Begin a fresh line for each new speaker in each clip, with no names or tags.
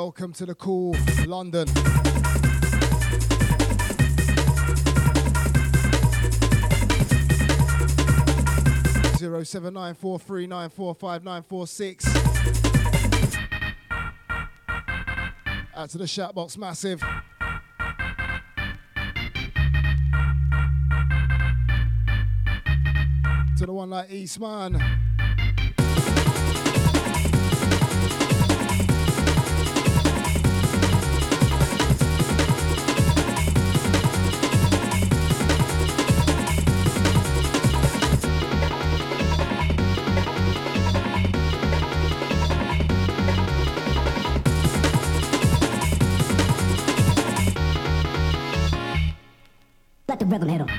Welcome to the cool London. Zero 7943945946. Out to the chat box, massive. To the one like Eastman.
Let the rhythm hit 'em.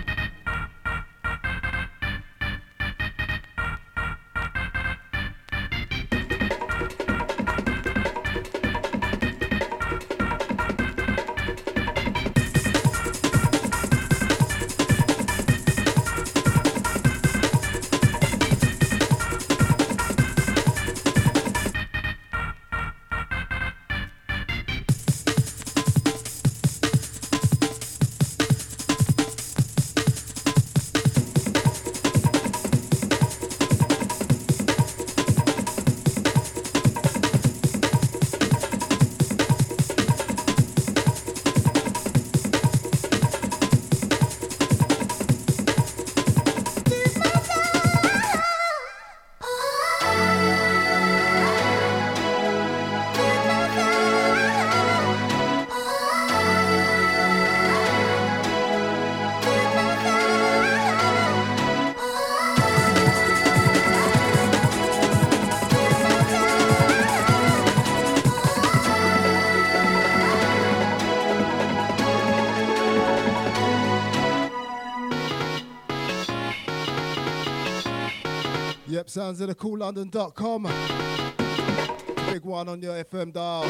Yep, sounds of the coollondon.com. Big one on your FM dial.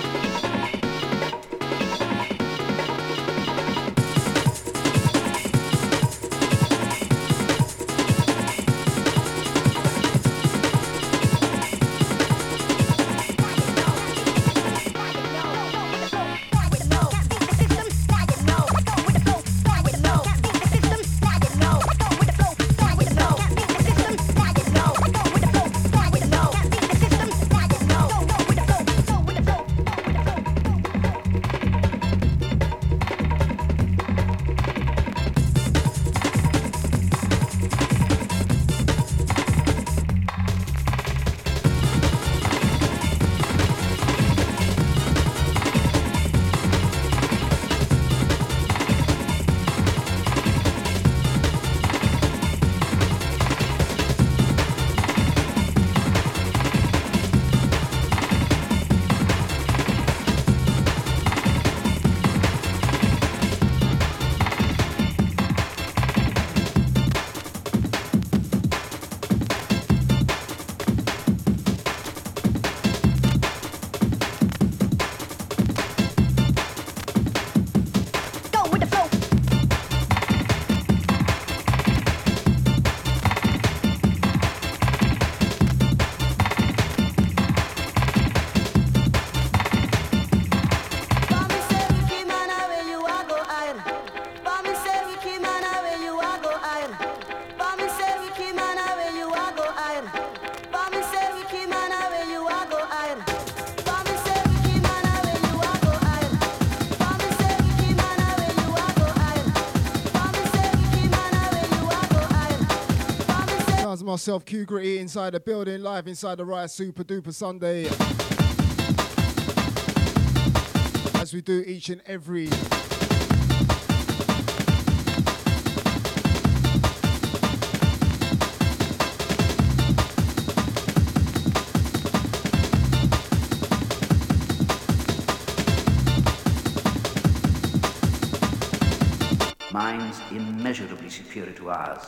Myself, Q Gritty, inside the building, live inside the Riot Super Duper Sunday. As we do each and every
minds immeasurably superior to ours.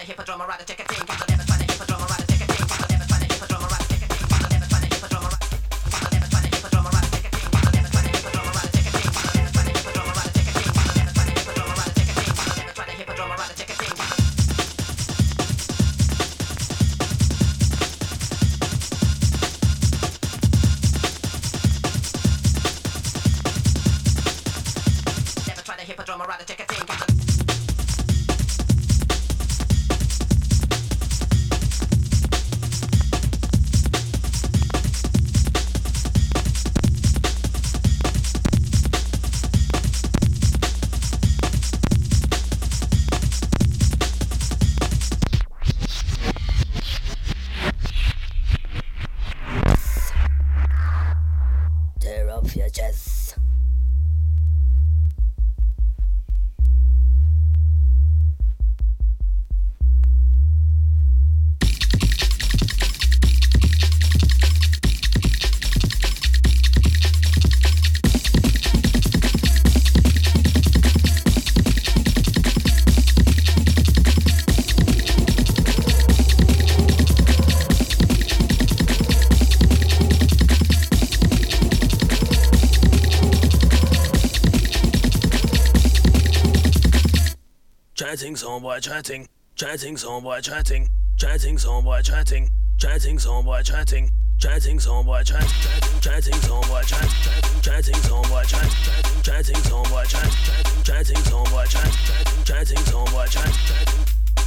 Chatting, somewhere chatting, chatting, somewhere chatting, chatting, somewhere chatting, chatting, somewhere chatting, chatting, somewhere chat, chatting, somewhere chat, chatting, somewhere chat, chatting, somewhere chat, chatting, somewhere chat, chatting, somewhere chat, chatting.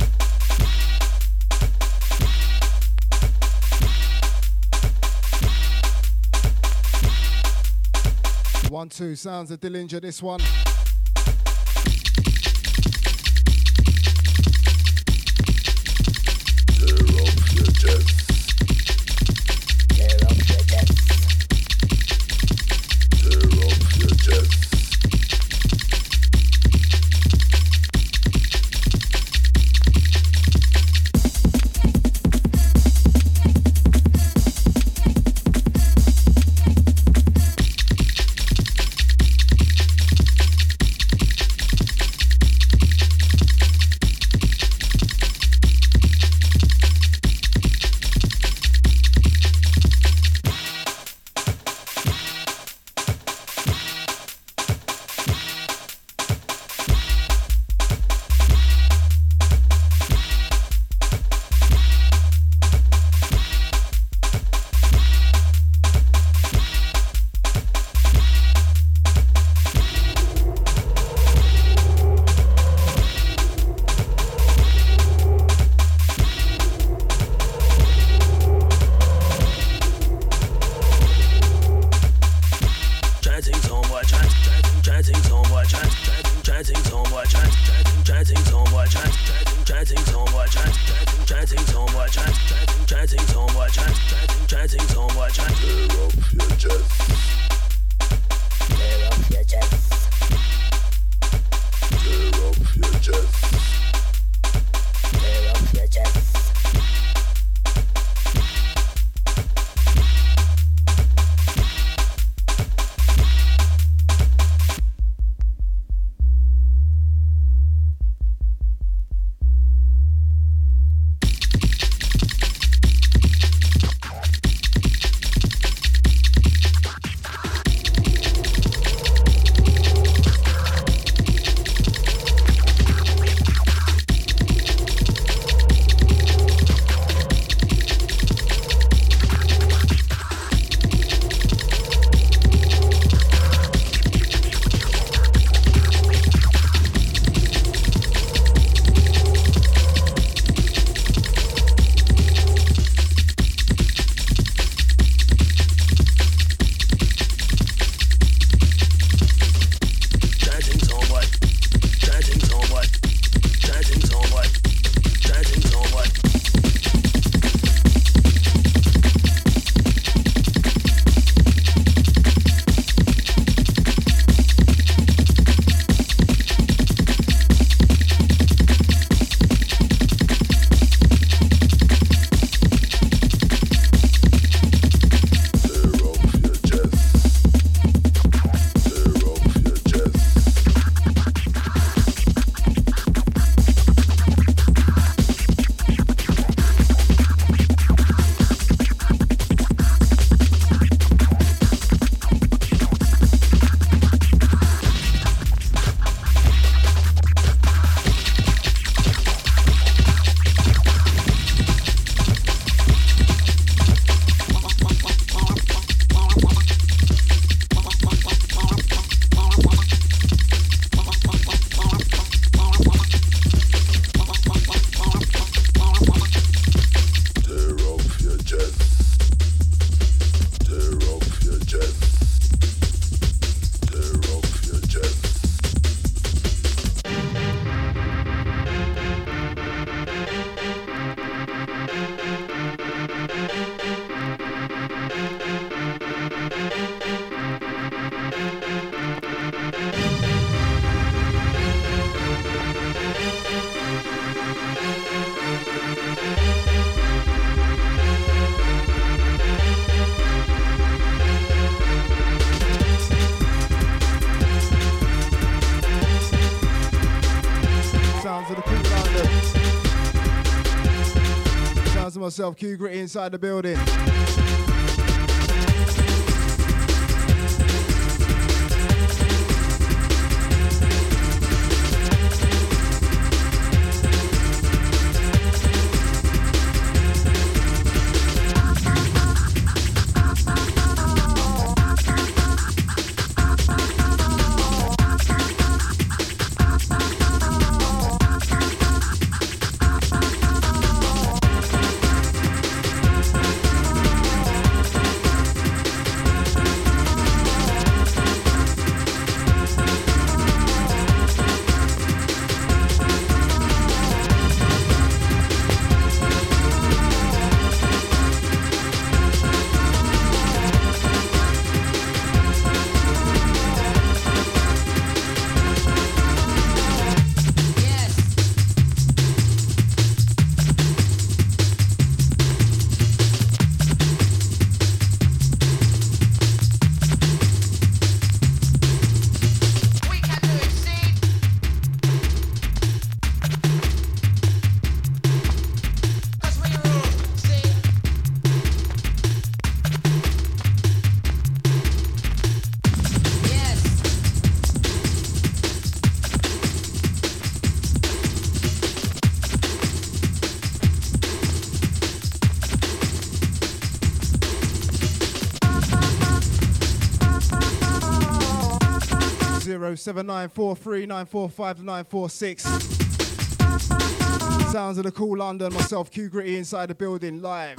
One, two, sounds of Dillinger, this one. Sounds of the cool London. Sounds of myself, Q Gritty inside the building. 07943945946. Sounds of the cool London, myself Q Gritty inside the building live.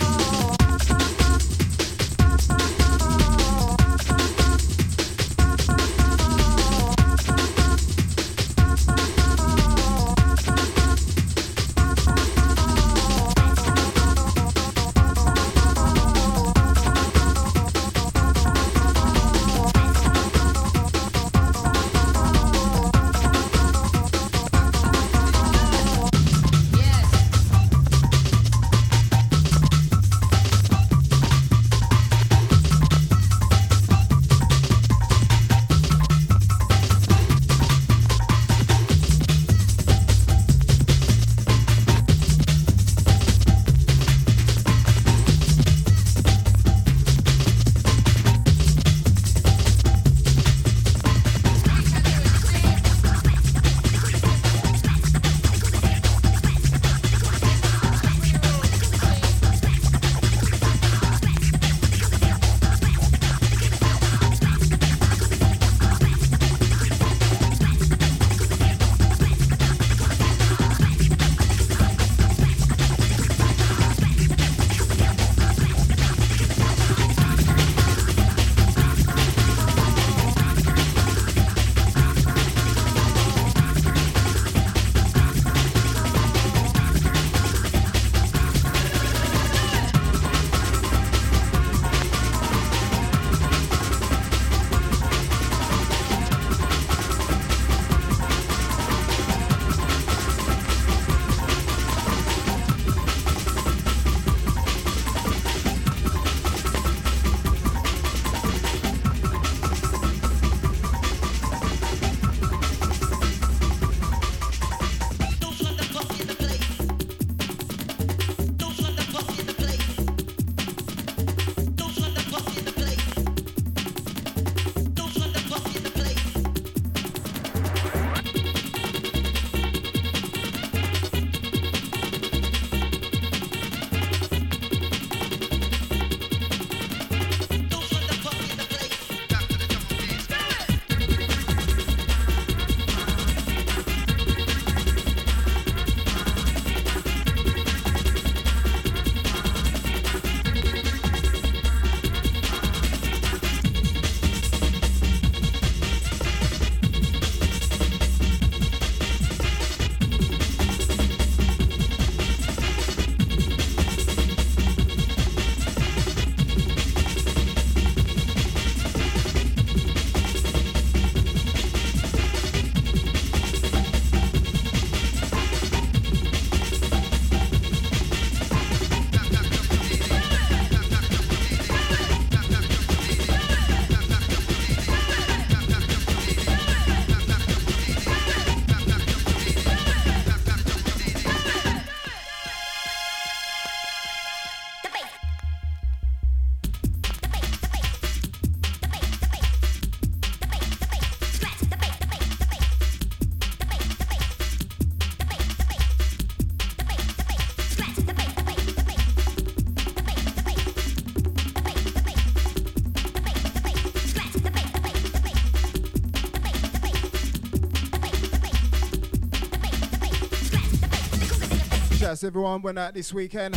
Shouts to everyone went out this weekend.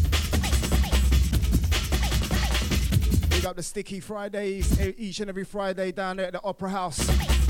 Big up the Sticky Fridays, each and every Friday down there at the Opera House.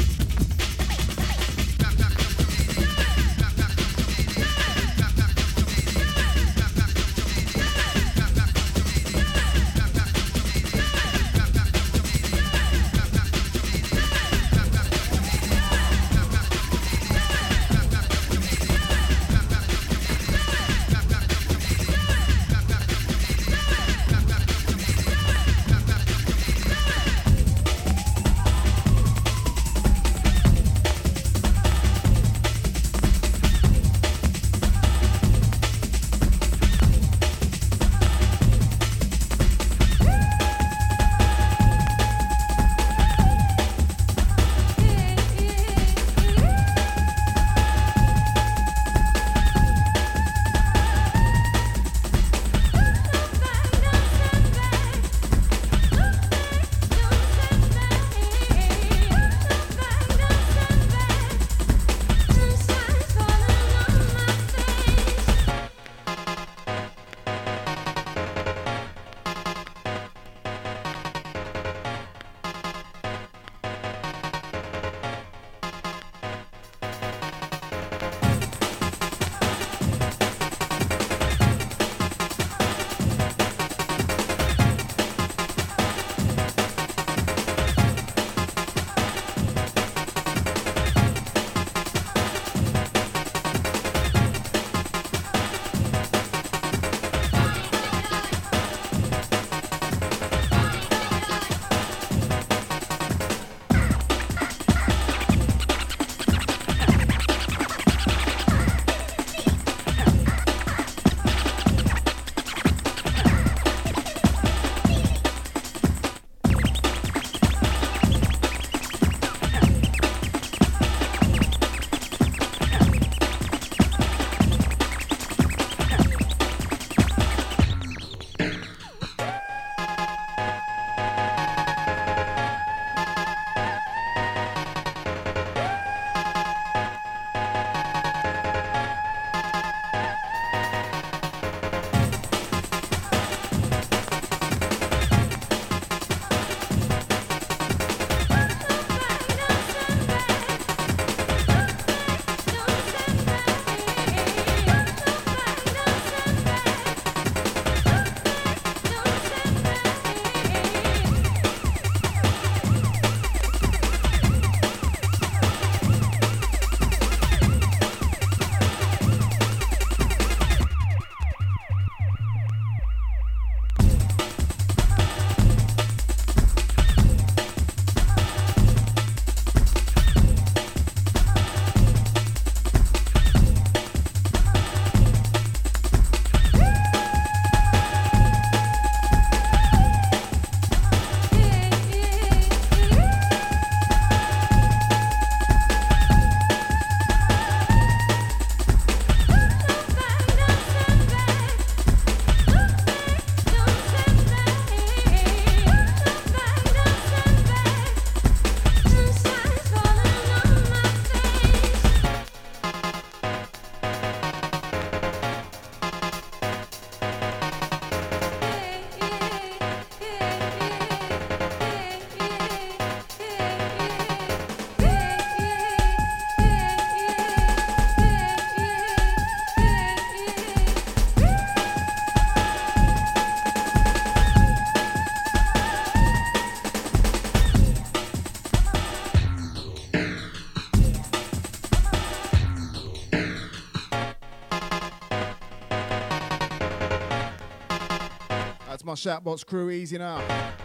My Shoutbox crew, easy now.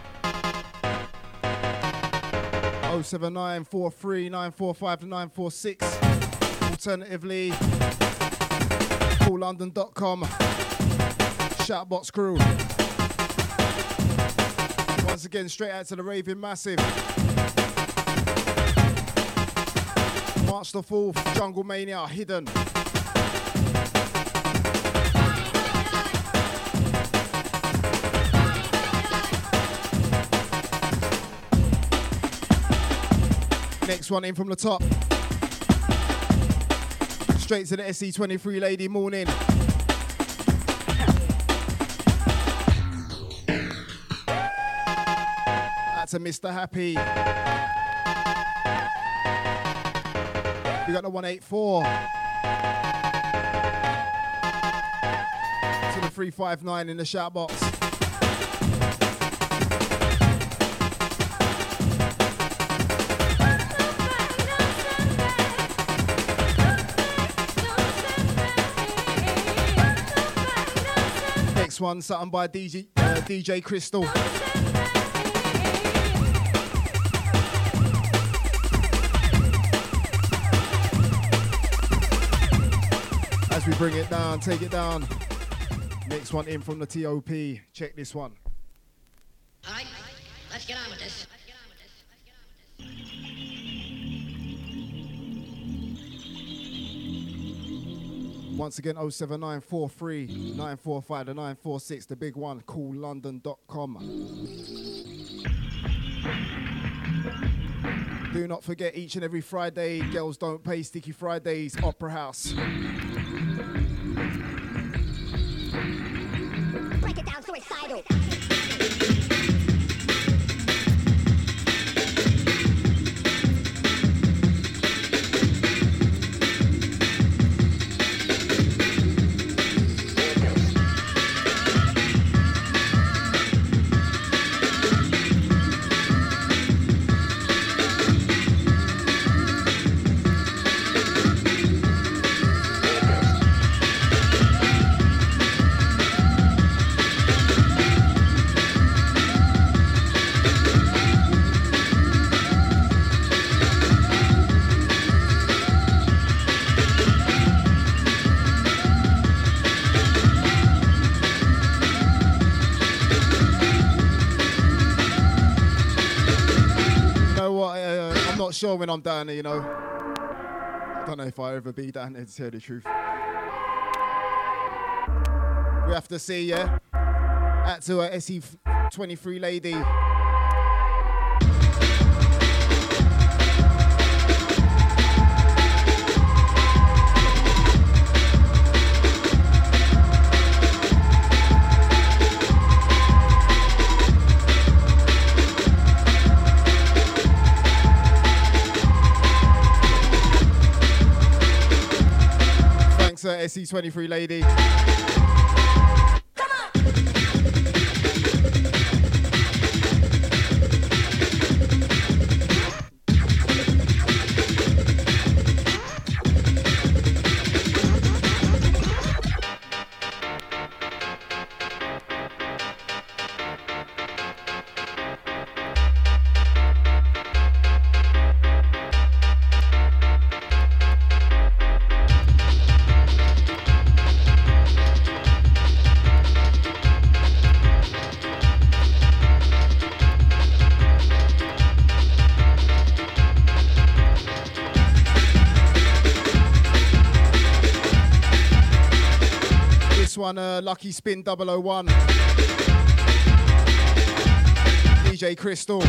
079 43 945 946. Alternatively, coollondon.com. Shoutbox crew. Once again, straight out to the Raving Massive. March the 4th, Jungle Mania, Hidden. Next one in from the top. Straight to the SE23 lady, morning. to Mr. Happy. We got the 184. To the 359 in the shout box. Next one, something by DJ Crystal. As we bring it down, take it down. Next one in from the TOP. Check this one.
All right, let's get on with this.
Once again, 07943 945 to 946, the big one, coollondon.com. Do not forget, each and every Friday, Girls Don't Pay, Sticky Fridays, Opera House.
Break it down, suicidal.
Sure, when I'm down there, you know. I don't know if I'll ever be down there, to tell the truth. We have to see, yeah. Out to a SE23 lady. SE23 lady. Come on. One, Lucky Spin 001. DJ Crystal.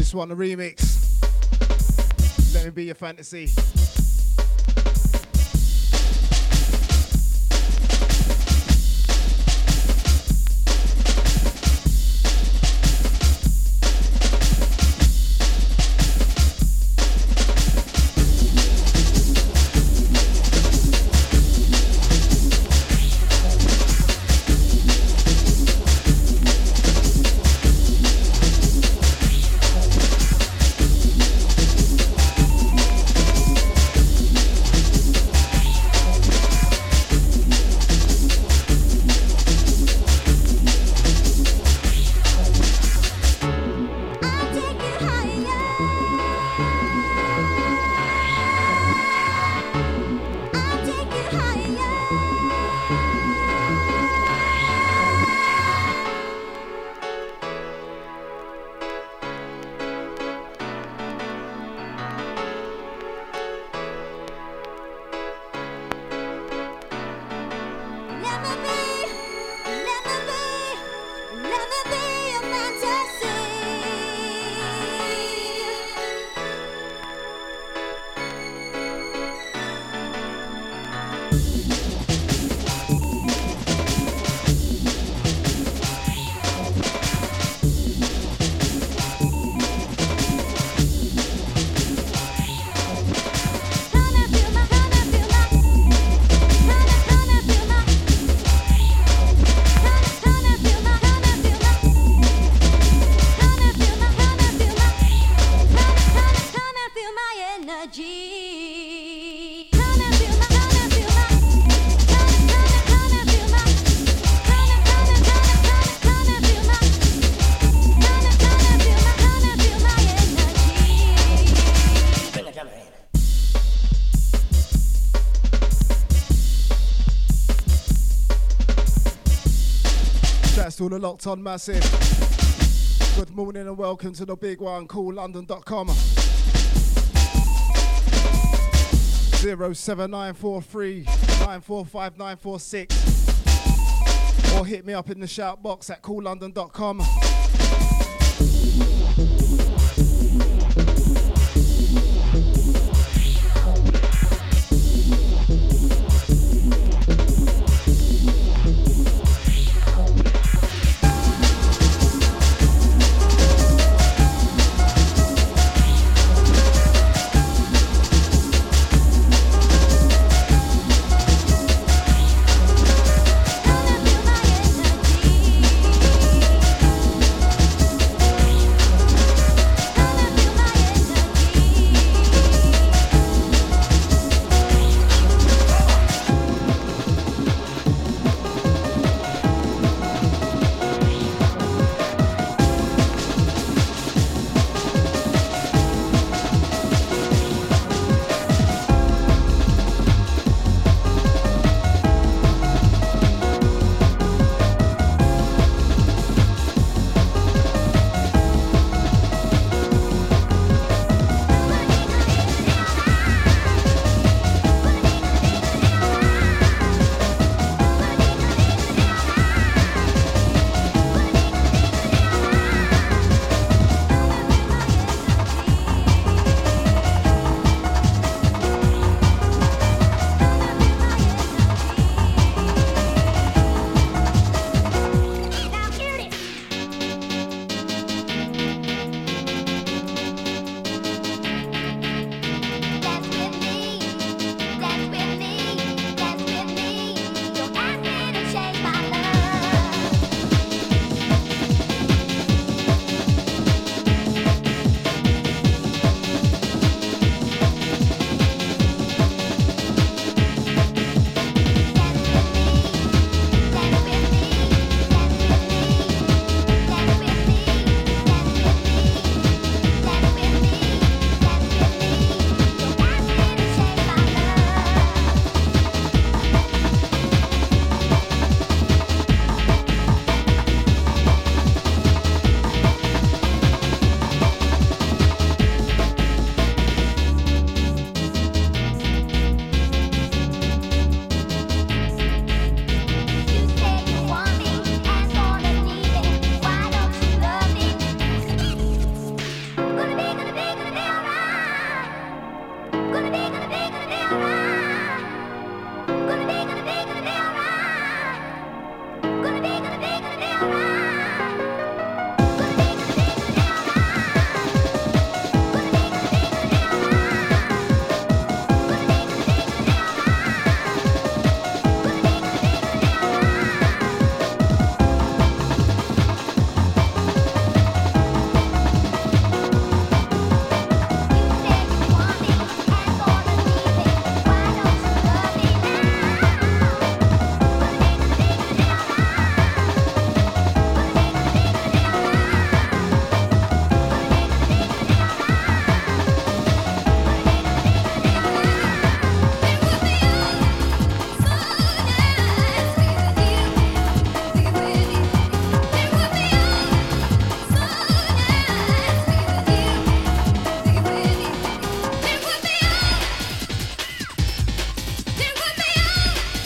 This one, the remix. Let Me Be Your Fantasy. To all the locked on massive. Good morning and welcome to the big one called London.com. 07943 945 946 or hit me up in the shout box at calllondon.com.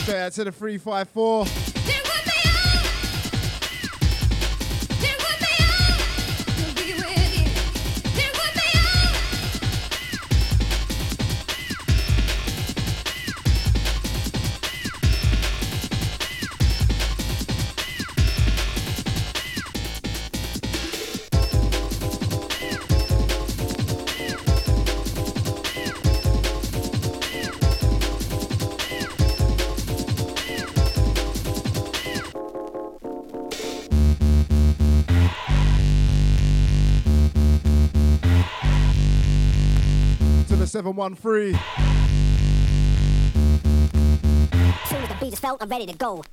Straight out to the 354. To the 713.
As soon as the beat is felt, I'm ready to go.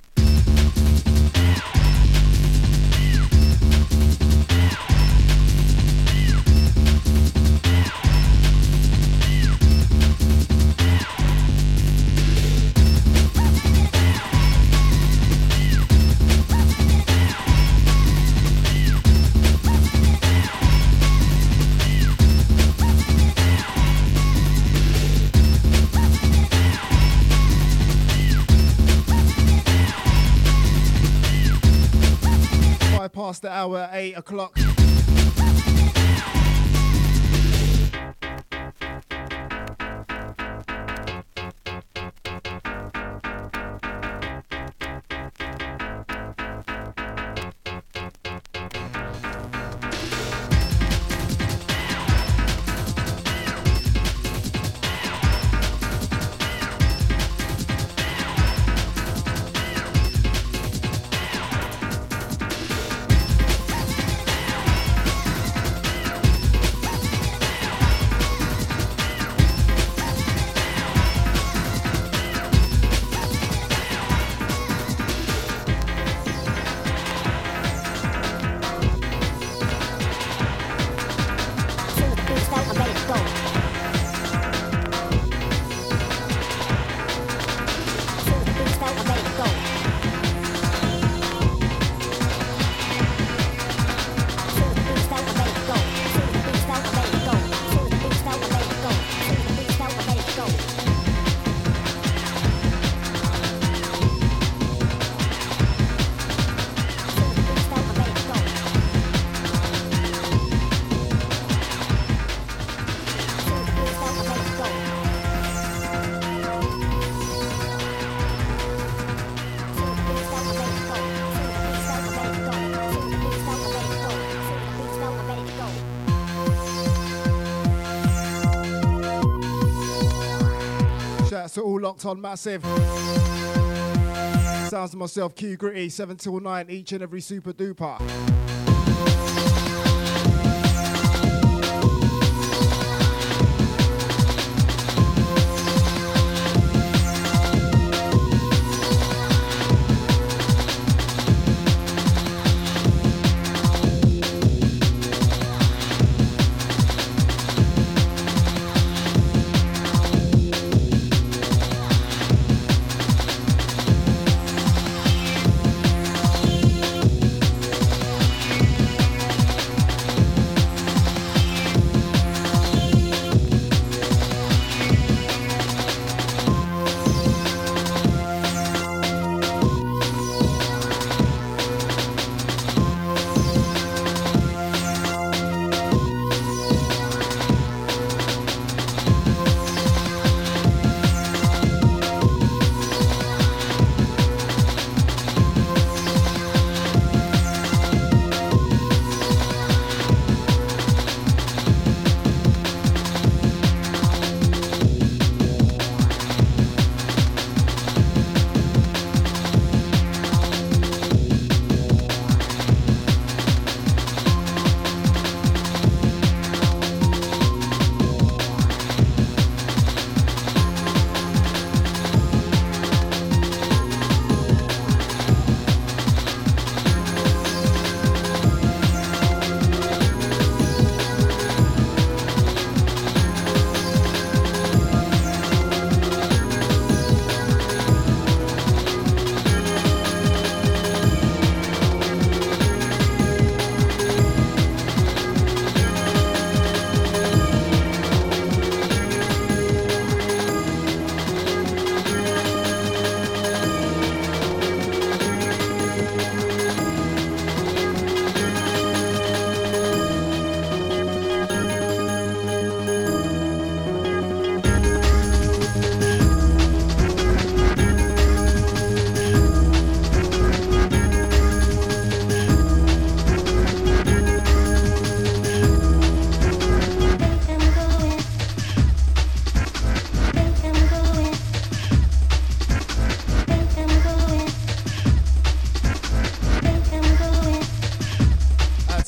Past the hour at 8 o'clock. So all locked on massive. Sounds to myself, Q Gritty, 7 till 9, each and every super duper.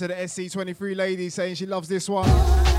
to the SC23 lady saying she loves this one.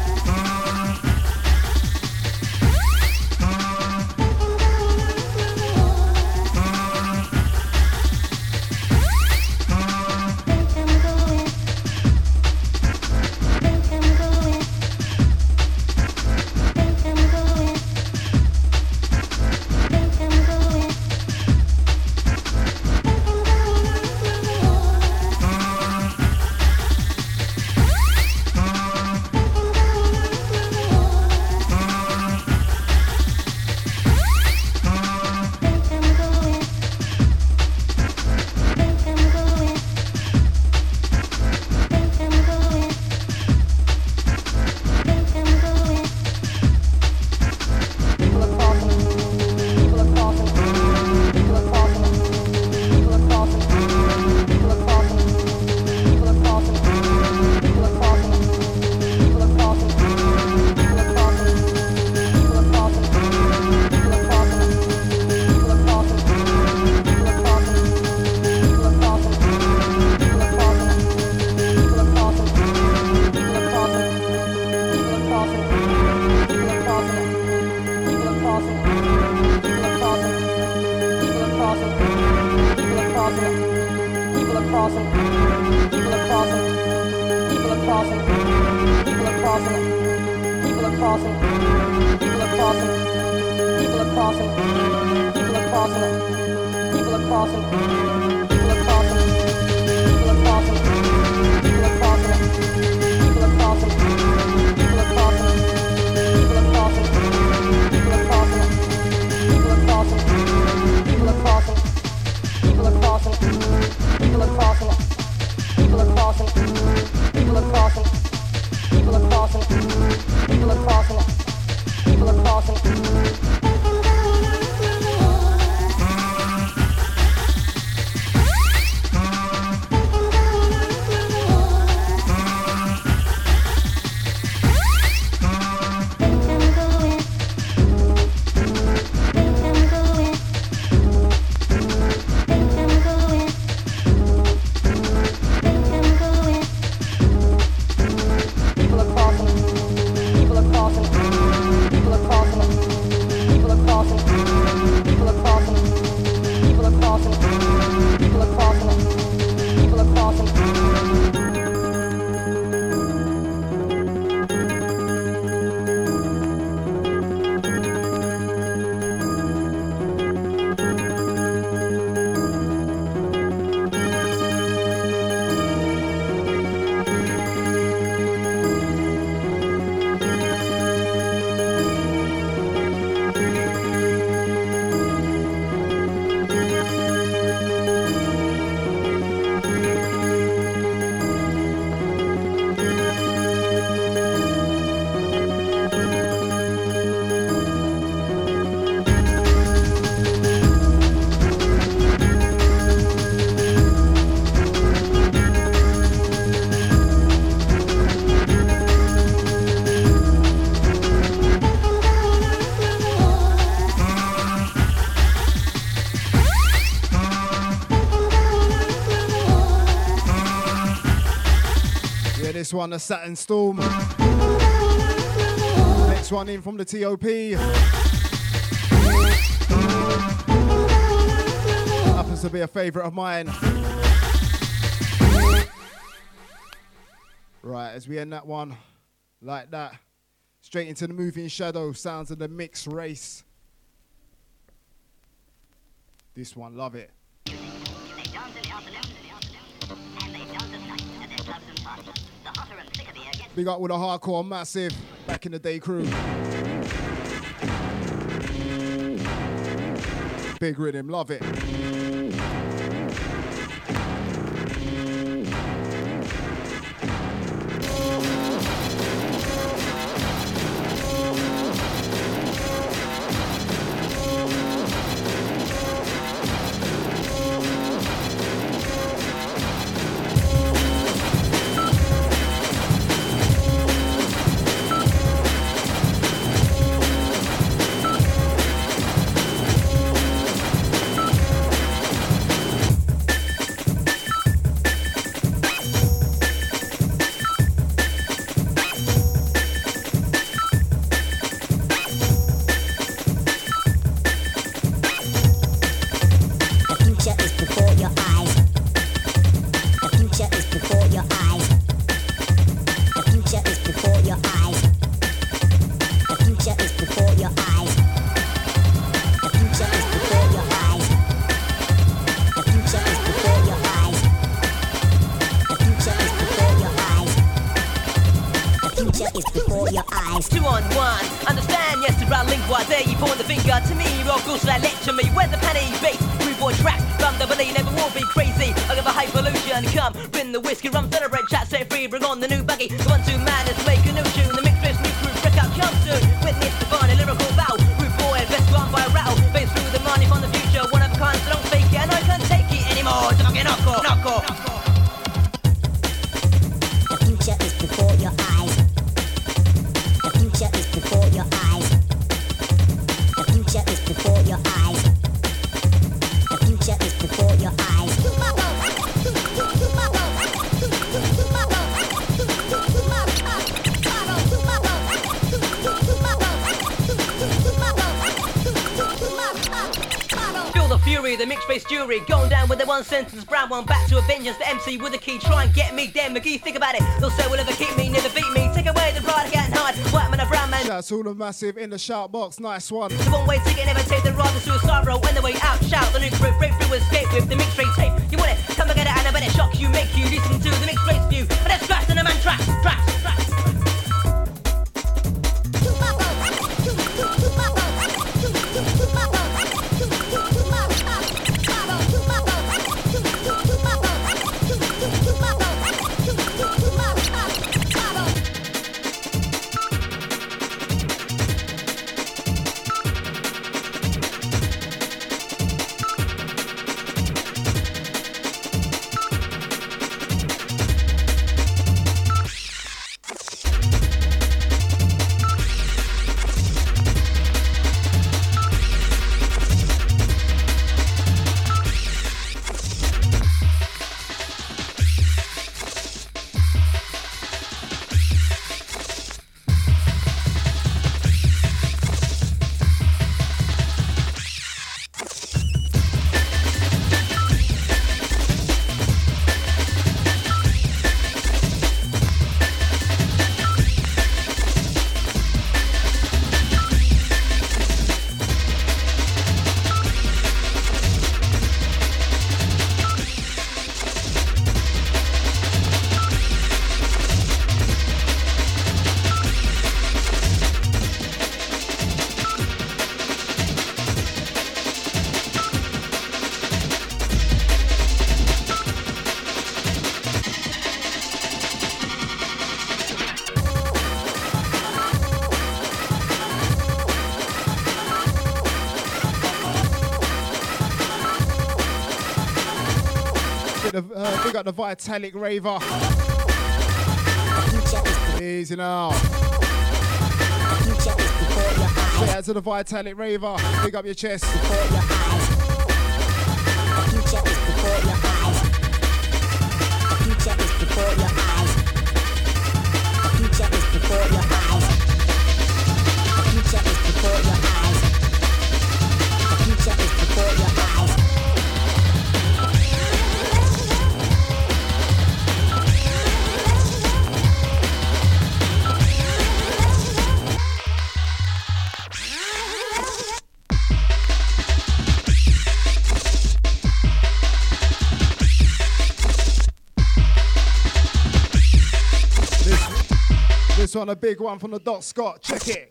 This one, a Saturn Storm. Next one in from the TOP. Happens to be a favourite of mine. Right, as we end that one like that, straight into the Moving Shadow, sounds of the Mixed Race. This one, love it. Big up with a hardcore massive back in the day crew. Big rhythm, love it.
on one. Understand, yes, to run link-wise. There you point the finger to me, rock also that lecture me. Where's the penny bass? Rude boy track, bum double E, never will be crazy. I give a high pollution, come, bring the whiskey, rum, celebrate, chat, set free, bring on the new buggy. The 1-2 man, let's make a new tune. The mixed race, new crew, break out, come soon. Witness the fun, a lyrical bow. Rude boy, best run by a rattle. Bass through the money from the future, one of a kind, so don't fake it. And I can't take it anymore. So fucking knock off.
The future is before your eyes. The future is before your eyes. The future is before your eyes. The future is before your eyes.
Feel the fury, the mixed race jury, going down with the one sentence brown one back to a vengeance. The MC with the key, try and get me. Damn McGee, think about it. They'll say will never keep me, never beat me. Take away the pride, getting hard. White man, a brown man.
That's all of Massive in the shout box. Nice one.
The one way ticket, never take the ride. The suicide roll, when the way out, shout. The new crew, breakthrough, escape with the mixed race tape. You want it? Come and get it, and I bet it shock you, make you listen to the mixed race view. But that's scratched in the man tracks.
Big up the Vitalic Raver. Easy now. Shout out to the Vitalic Raver. Big up your chest.
Before your eyes. The future is before your eyes. The future is before your eyes. The future is before your eyes. The future is before your eyes. The future is before your eyes.
This one, a big one from the Doc Scott. Check it.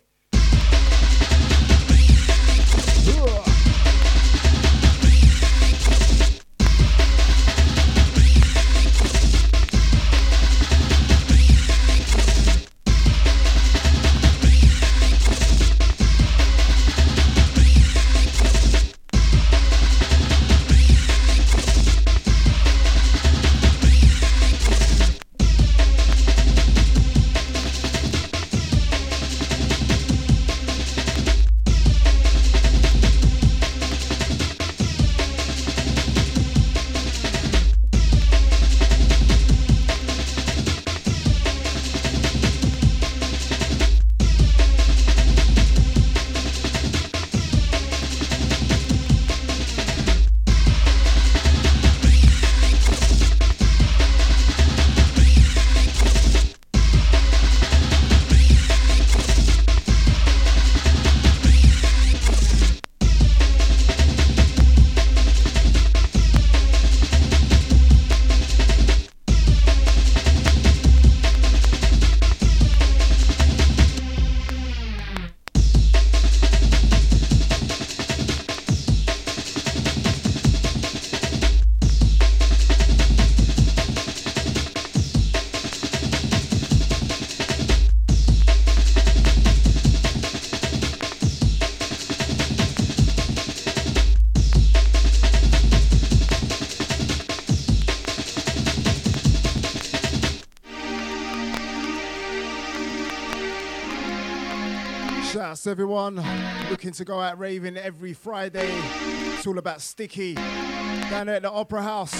Shouts to everyone looking to go out raving every Friday. It's all about Sticky down there at the Opera House.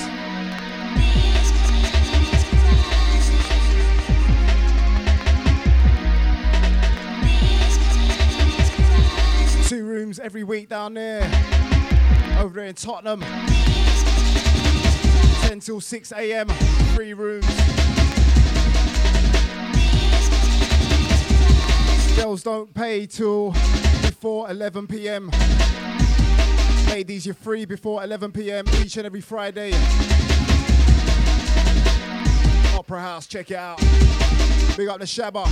2 rooms every week down there. Over there in Tottenham. 10 till 6 a.m. 3 rooms. Girls don't pay till before 11 p.m. Ladies, you're free before 11 p.m. each and every Friday. Opera House, check it out. Big up the Shabba.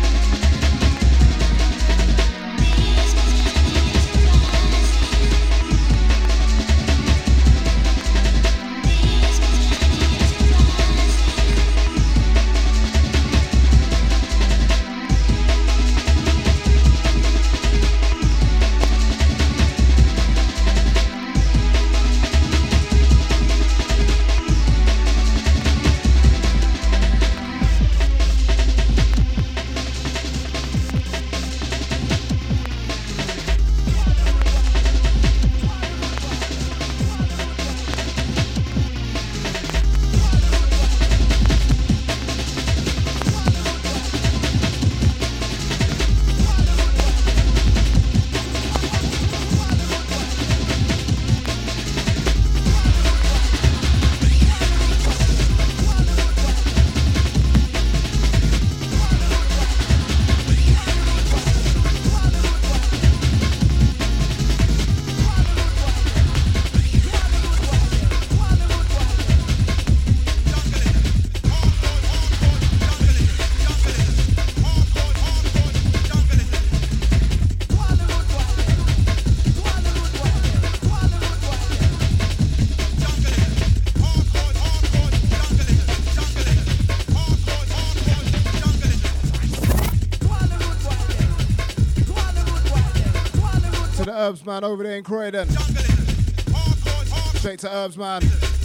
Herbs man over there in Croydon. Straight to Herbs man.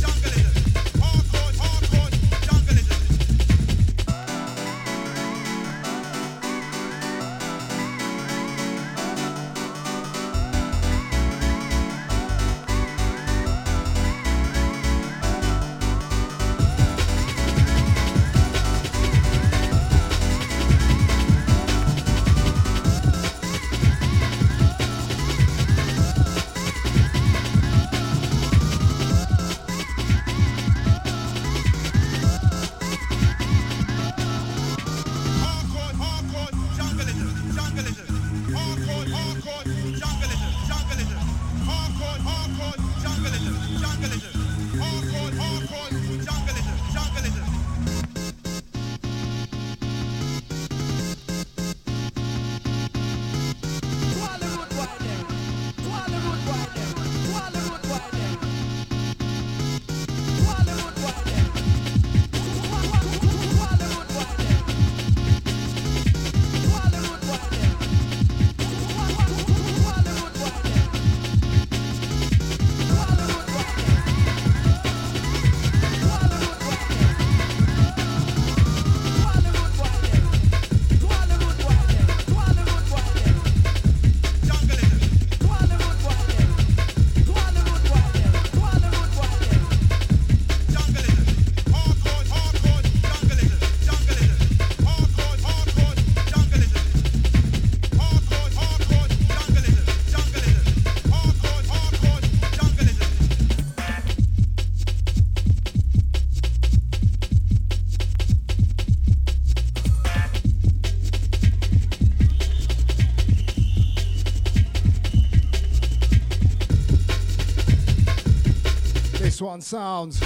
This one sounds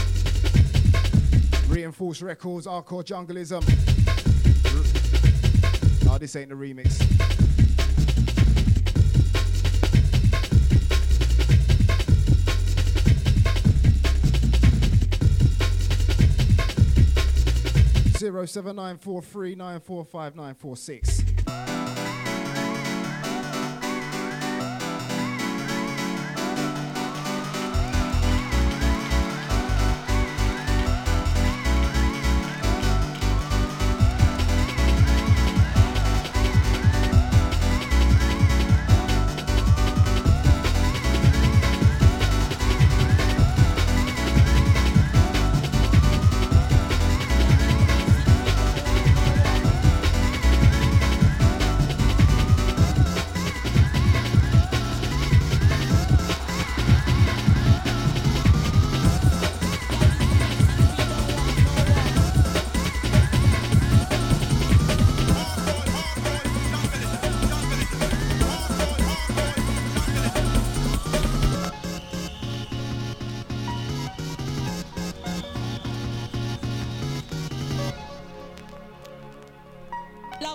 Reinforced Records, Hardcore Jungleism. No, this ain't the remix. Zero 7943945946.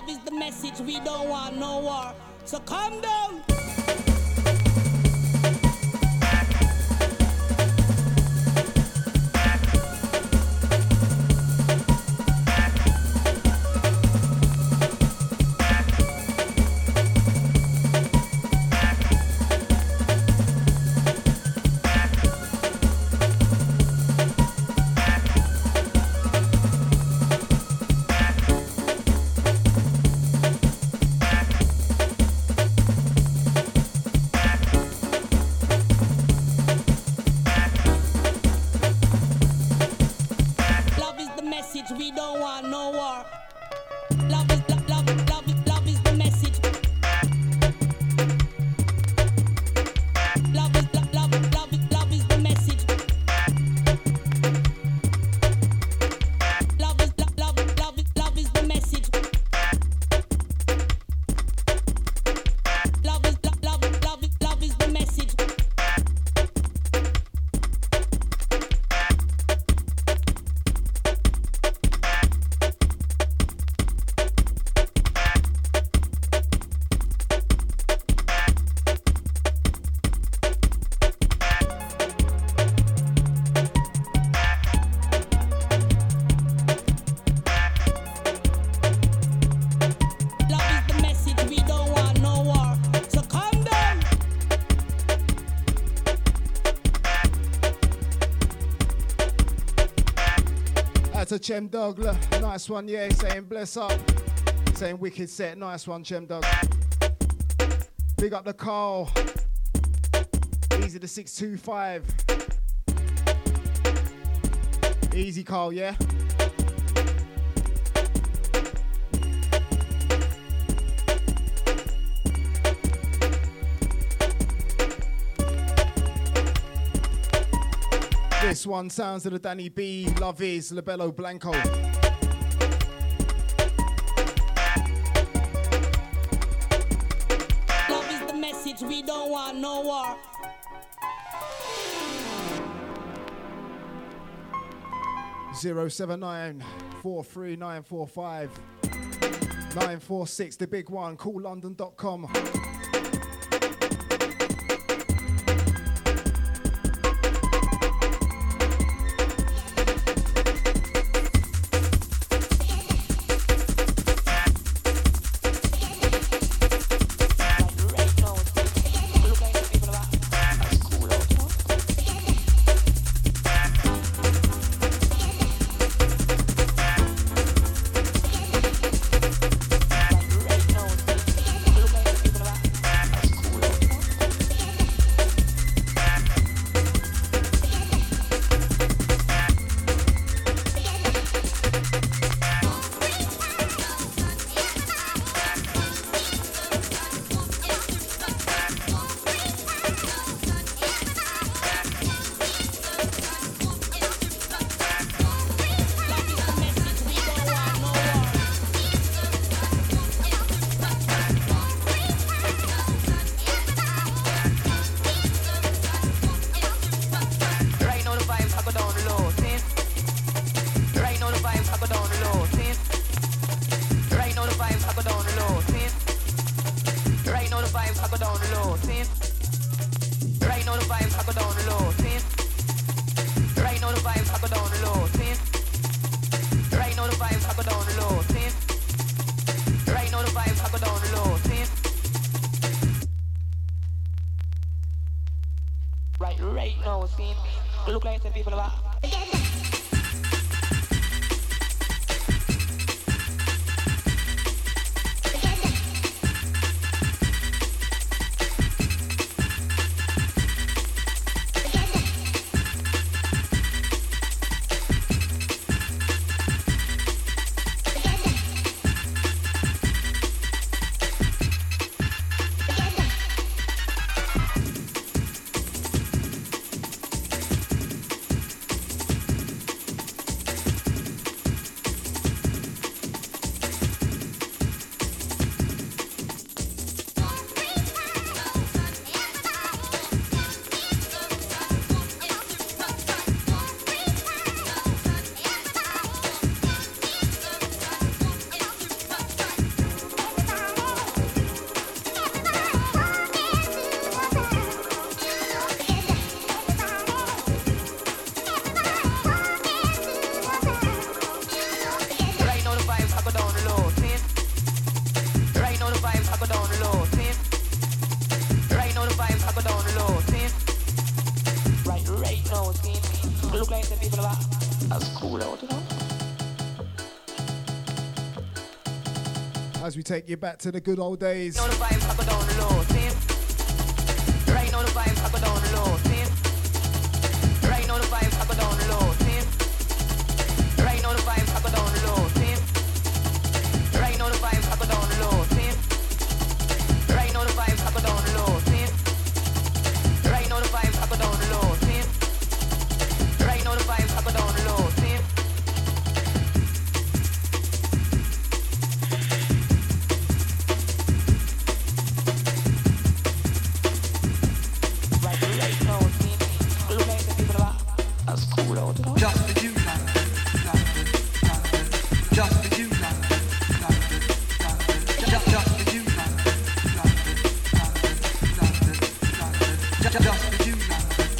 Love is the message, we don't want no war. So calm down. We don't want no war. Love is the message. Love is the message. Love is the message. Love is the message.
To Chem Dog, nice one, yeah, saying bless up, saying wicked set, nice one, Chem Dog. Big up the Carl, easy the 625, easy Carl, yeah. This one sounds of the Danny B, Love Is, Labello Blanco.
Love is the message, we don't want no war.
Zero 079-43945 946, the big one, calllondon.com.
say people about that's cool out, you know.
As we take you back to the good old days.
Know the vibes, I go down low, see? Right now the vibes, I go down low, see? Right now the vibes, I go down low, see? Right now the vibes, I go down low, see? Right now the vibes, I go down low, see? Right now the vibes, I go down low, see? Right now the vibes, I go down low, see? Right now the vibes, I go down low, see?
Just for you, London, London, London. Just for you, London, London, London. Just for you, London, London, London, London, London. Just for you, London.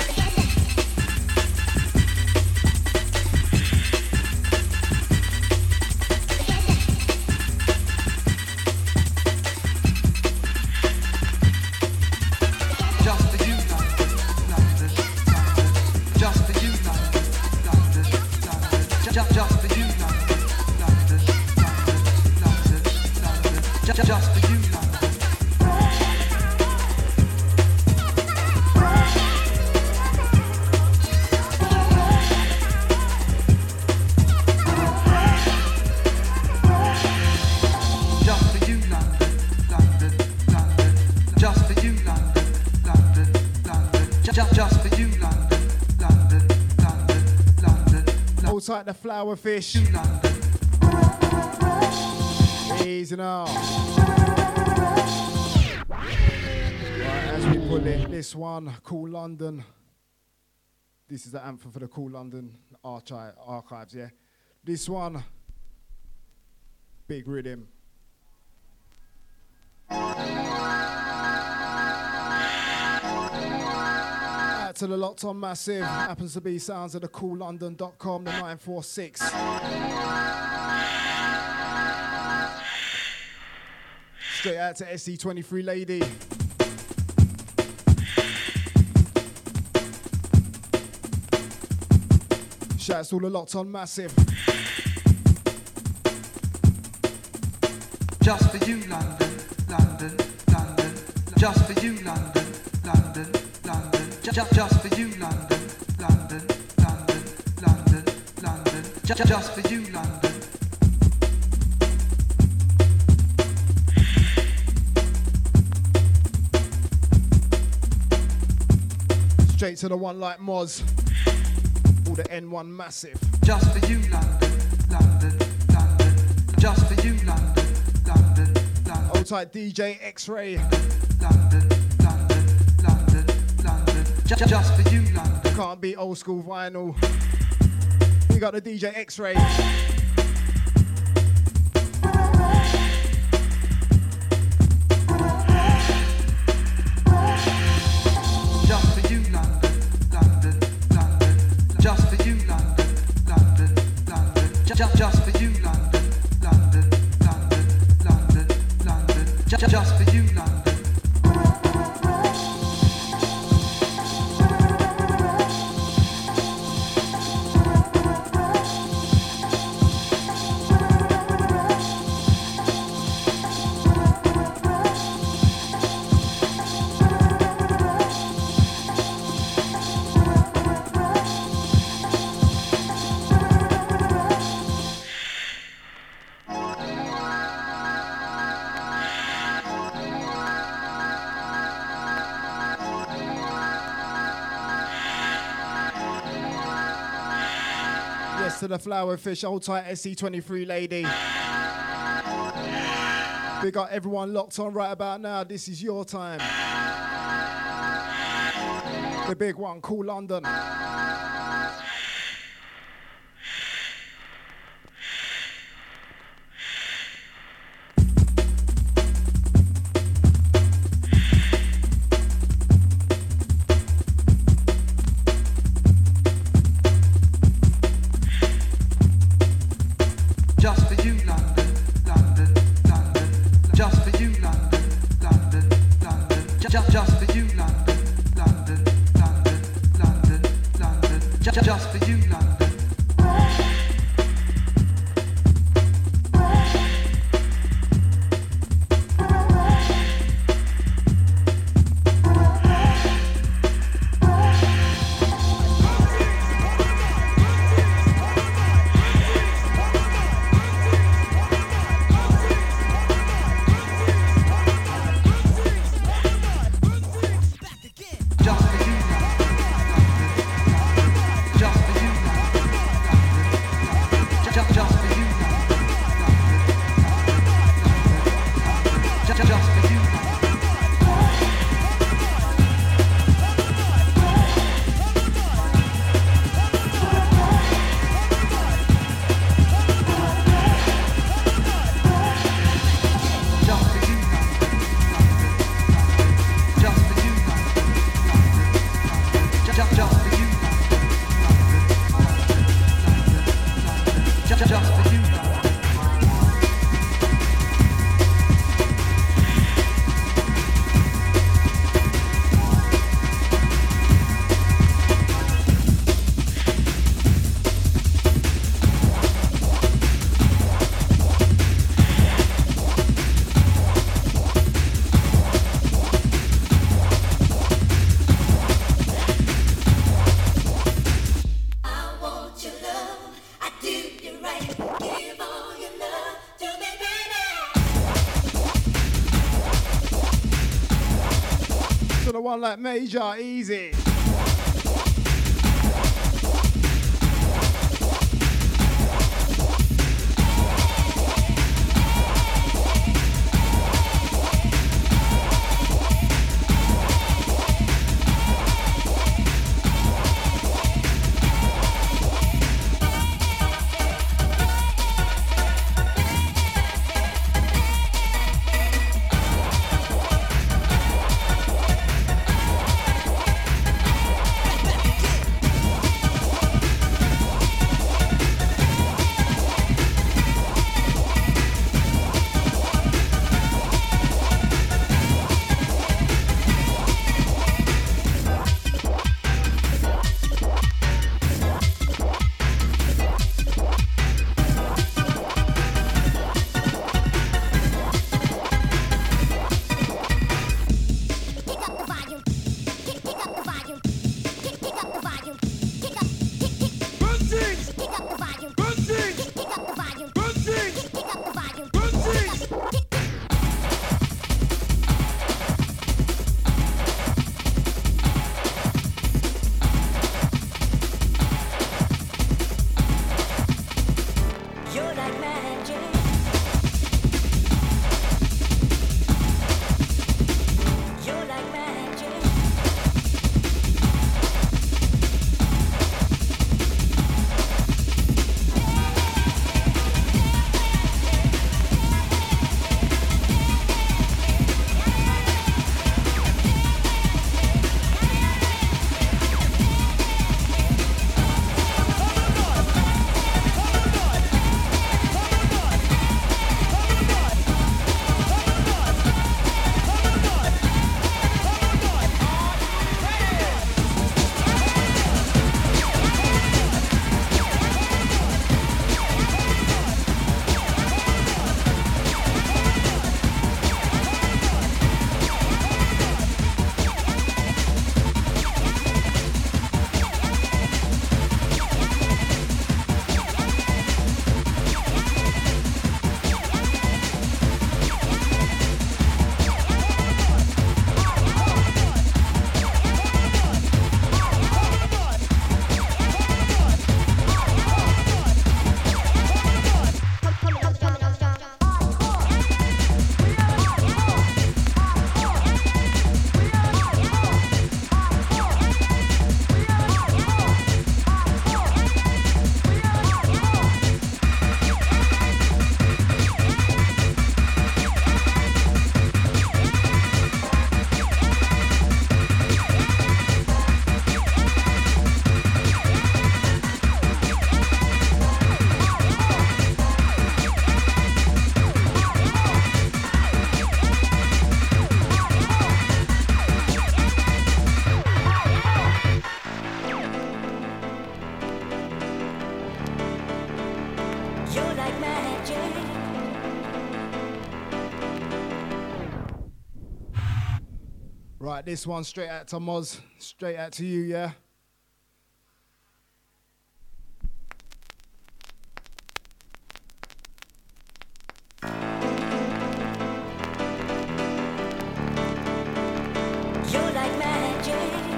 Just for you, London, London, London. Just for you, London. Just for you, London, London, London, London, London. Just for you, London. Just for you, London. London, London. Just for you, London, London, London. Just for you, London, London, London, London.
Hold tight the flower fish. Easy now. Right, as we pull it, this one, Cool London. This is the anthem for the Cool London archives, yeah. This one, big rhythm. Out to the Locked On Massive. Happens to be sounds of the coollondon.com, the 946. Straight out to SC23 Lady. Shouts to all the Locked On Massive.
Just for you, London, London, London. Just for you, London, London, London. Just for you, London, London, London, London, London. Just for you, London.
Straight to the one like Moz. All the N1 Massive.
Just for you, London, London, London. Just for you, London, London, London.
Hold tight DJ X-Ray.
London, London, London, London. Just for you, London.
Can't beat old school vinyl. We got the DJ X-Ray.
Just for you, London, London, London. Just for you, London, London, London. Just for you, London, London, London, London, London. Just for you, London.
To the flower fish, hold tight SC23 Lady. We got everyone locked on right about now. This is your time. The big one, Cool London.
Just for you, London, London, London. Just for you, London, London, London. Just for you, London, London, London, London,
one like Major, easy. Right, this one straight out to Moz, straight out to you, yeah?
You're like magic.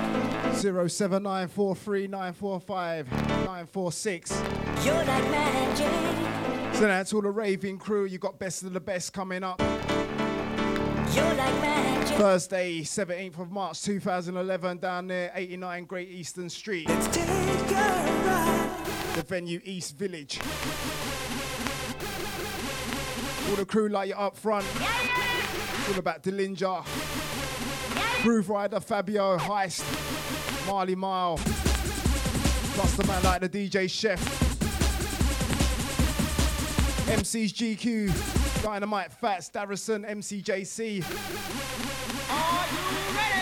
07943945946.
You're like magic.
Send out to all the raving crew. You got Best of the Best coming up.
You're like magic.
Thursday, 17th of March 2011, down there, 89 Great Eastern Street.
Let's take a ride.
The venue, East Village. All the crew like you up front. It's all about Dillinger, Groove Rider, Fabio, Heist, Marley Mile, plus the man like the DJ Chef, MC's GQ, Dynamite, Fats, Darrison, MCJC.
Are you ready?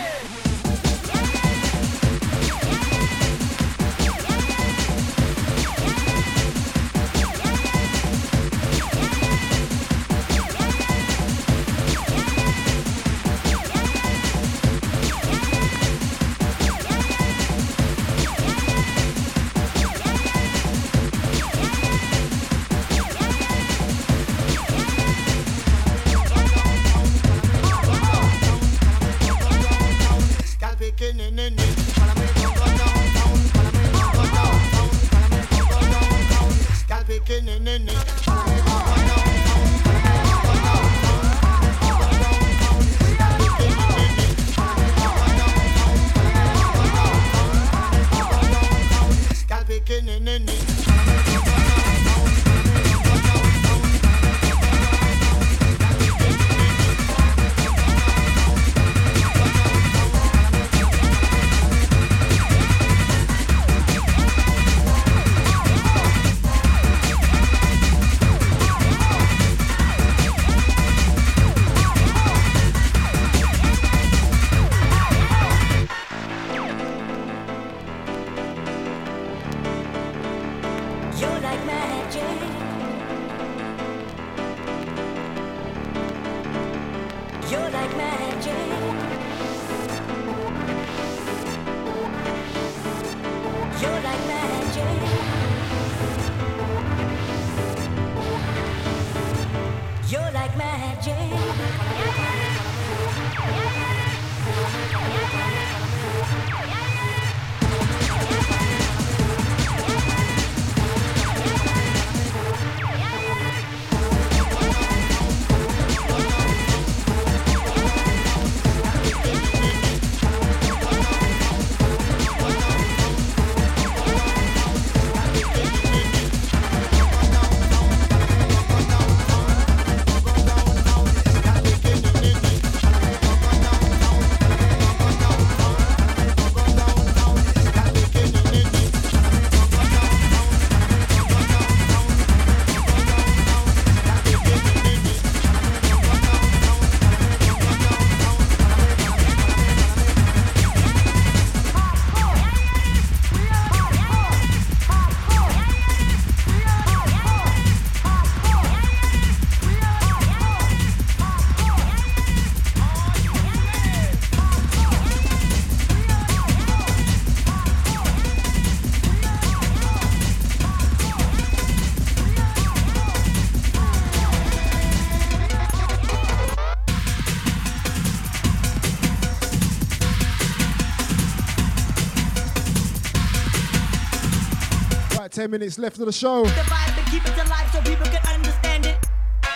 Right, 10 minutes left of the show.
The vibe and keep it alive so people can understand it.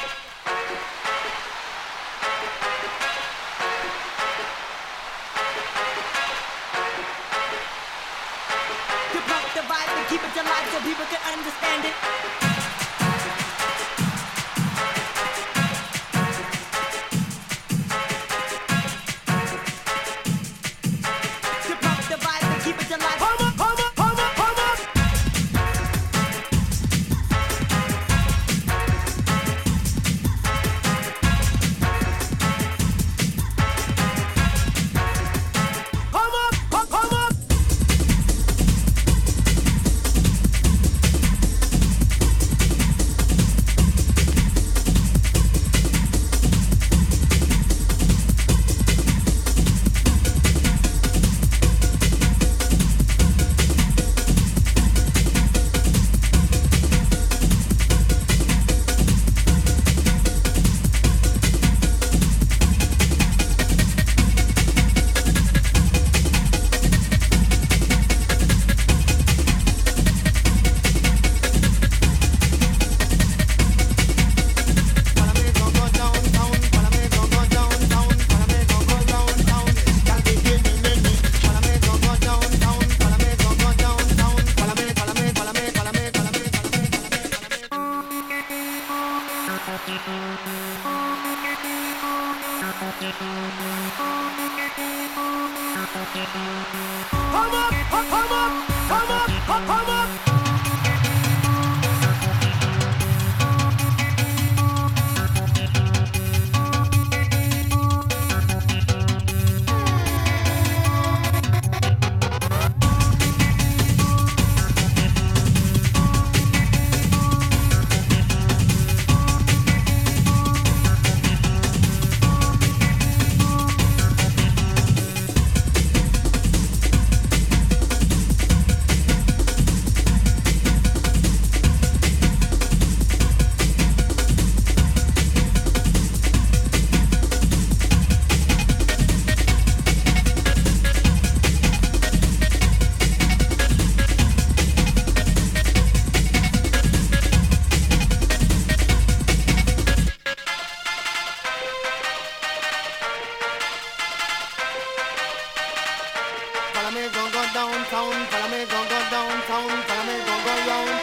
To pump the vibe and keep it alive so people can understand it. To pump the vibe and keep it alive. Hum up, hum up, hum up, hum up. Hum up, hum up.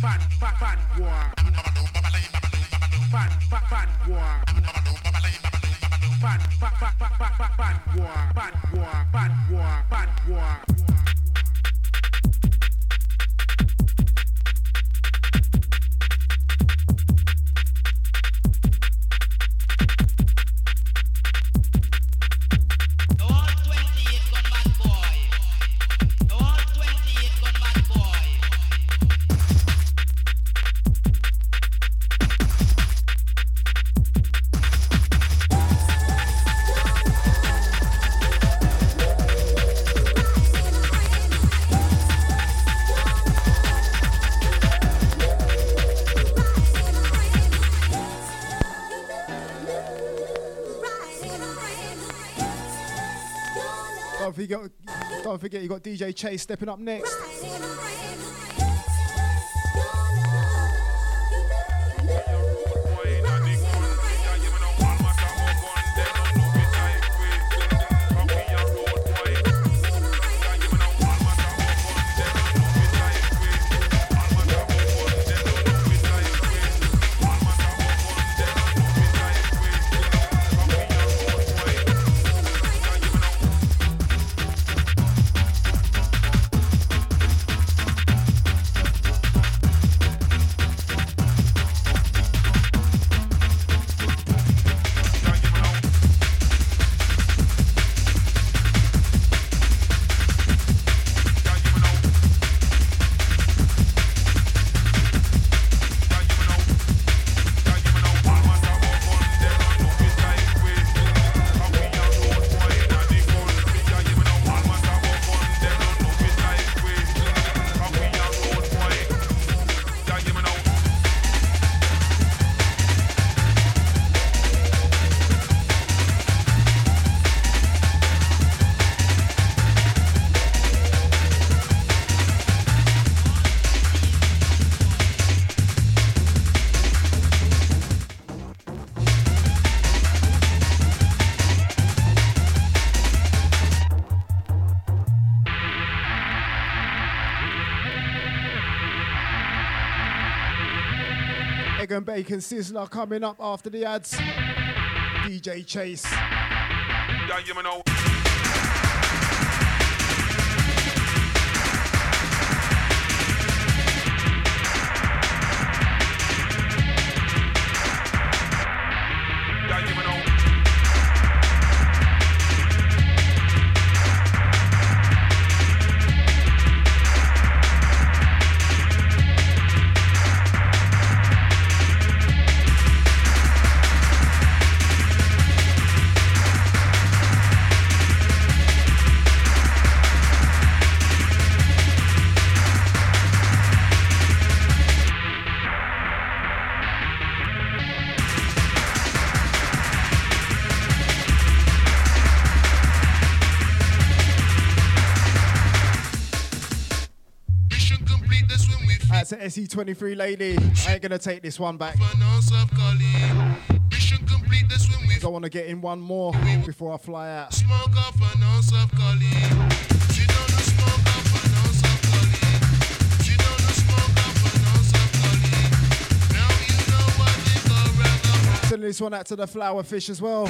Don't forget you got DJ Chase stepping up next. Egg and Bacon Sizzler coming up after the ads. DJ Chase.
Yeah, you know.
To SE23 lady, I ain't gonna take this one back. I want to get in one more before I fly out. Sending this one out to the Flower Fish as well.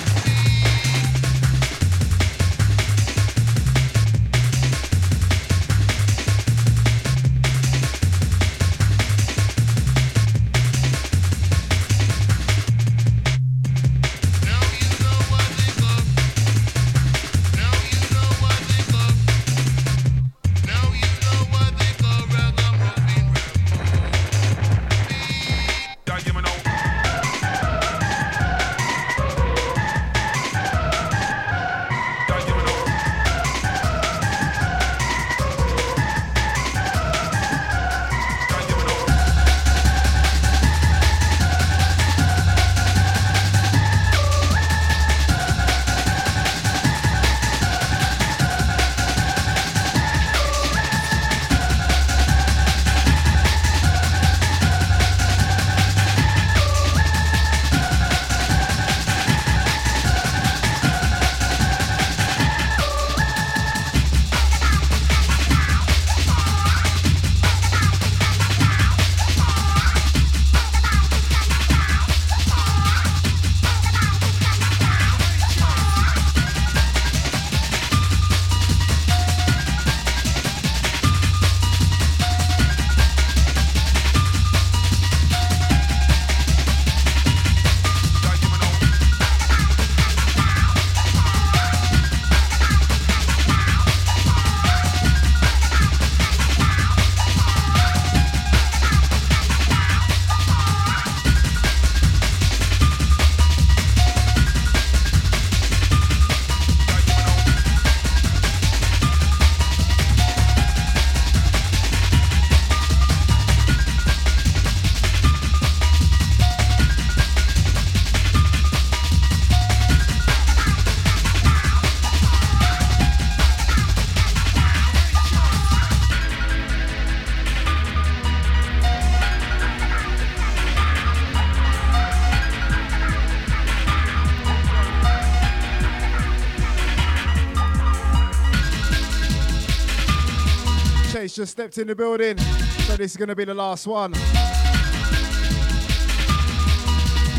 Tate's just stepped in the building, so this is going to be the last one.